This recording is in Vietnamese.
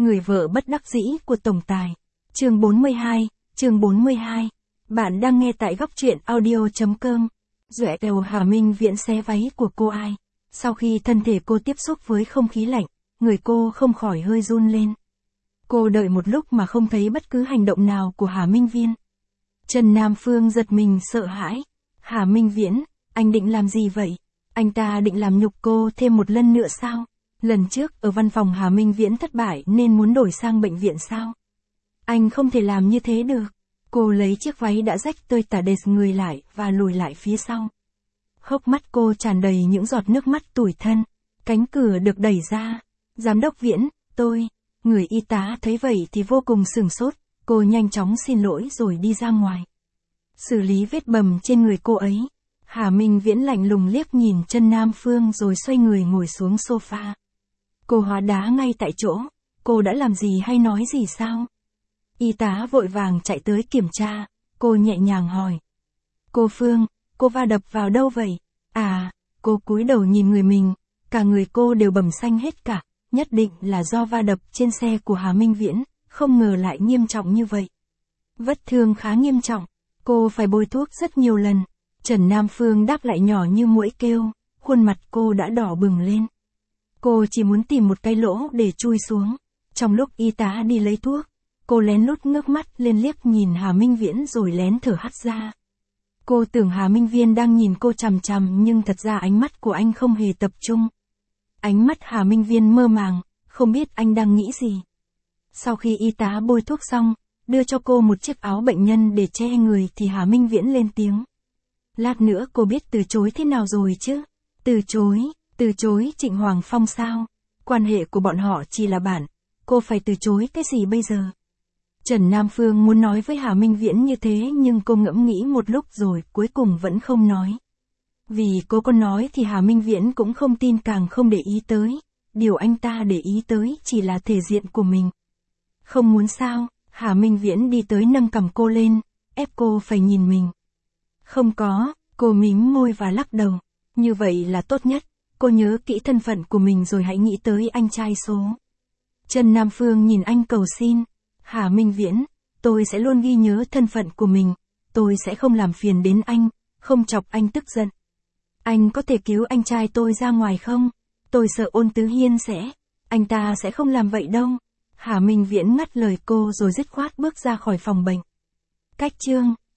Người vợ bất đắc dĩ của tổng tài. Chương 42. Bạn đang nghe tại góc truyện audio.com. Duệ đầu Hà Minh Viễn xé váy của cô ai. Sau khi thân thể cô tiếp xúc với không khí lạnh, người cô không khỏi hơi run lên. Cô đợi một lúc mà không thấy bất cứ hành động nào của Hà Minh Viễn. Trần Nam Phương giật mình sợ hãi. Hà Minh Viễn, anh định làm gì vậy? Anh ta định làm nhục cô thêm một lần nữa sao? Lần trước ở văn phòng Hà Minh Viễn thất bại nên muốn đổi sang bệnh viện sao? Anh không thể làm như thế được. Cô lấy chiếc váy đã rách tơi tả đệt người lại và lùi lại phía sau. Hốc mắt cô tràn đầy những giọt nước mắt tủi thân. Cánh cửa được đẩy ra. Giám đốc Viễn, tôi. Người y tá thấy vậy thì vô cùng sửng sốt. Cô nhanh chóng xin lỗi rồi đi ra ngoài. Xử lý vết bầm trên người cô ấy. Hà Minh Viễn lạnh lùng liếc nhìn Trần Nam Phương rồi xoay người ngồi xuống sofa. Cô hóa đá ngay tại chỗ. Cô đã làm gì hay nói gì sao? Y tá vội vàng chạy tới kiểm tra. Cô nhẹ nhàng hỏi. Cô Phương, cô va đập vào đâu vậy? À, cô cúi đầu nhìn người mình. Cả người cô đều bầm xanh hết cả. Nhất định là do va đập trên xe của Hà Minh Viễn. Không ngờ lại nghiêm trọng như vậy. Vết thương khá nghiêm trọng. Cô phải bôi thuốc rất nhiều lần. Trần Nam Phương đáp lại nhỏ như muỗi kêu. Khuôn mặt cô đã đỏ bừng lên. Cô chỉ muốn tìm một cái lỗ để chui xuống. Trong lúc y tá đi lấy thuốc, cô lén lút ngước mắt lên liếc nhìn Hà Minh Viễn rồi lén thở hắt ra. Cô tưởng Hà Minh Viễn đang nhìn cô chằm chằm nhưng thật ra ánh mắt của anh không hề tập trung. Ánh mắt Hà Minh Viễn mơ màng, không biết anh đang nghĩ gì. Sau khi y tá bôi thuốc xong, đưa cho cô một chiếc áo bệnh nhân để che người thì Hà Minh Viễn lên tiếng. Lát nữa cô biết từ chối thế nào rồi chứ? Từ chối Trịnh Hoàng Phong sao? Quan hệ của bọn họ chỉ là bạn, cô phải từ chối cái gì bây giờ? Trần Nam Phương muốn nói với Hà Minh Viễn như thế nhưng cô ngẫm nghĩ một lúc rồi cuối cùng vẫn không nói. Vì cô có nói thì Hà Minh Viễn cũng không tin càng không để ý tới. Điều anh ta để ý tới chỉ là thể diện của mình. Không muốn sao? Hà Minh Viễn đi tới nâng cằm cô lên, ép cô phải nhìn mình. Không có, cô mím môi và lắc đầu. Như vậy là tốt nhất. Cô nhớ kỹ thân phận của mình rồi hãy nghĩ tới anh trai số. Trần Nam Phương nhìn anh cầu xin. Hà Minh Viễn, tôi sẽ luôn ghi nhớ thân phận của mình. Tôi sẽ không làm phiền đến anh, không chọc anh tức giận. Anh có thể cứu anh trai tôi ra ngoài không? Tôi sợ Ôn Tứ Hiên sẽ. Anh ta sẽ không làm vậy đâu. Hà Minh Viễn ngắt lời cô rồi dứt khoát bước ra khỏi phòng bệnh. Cách chương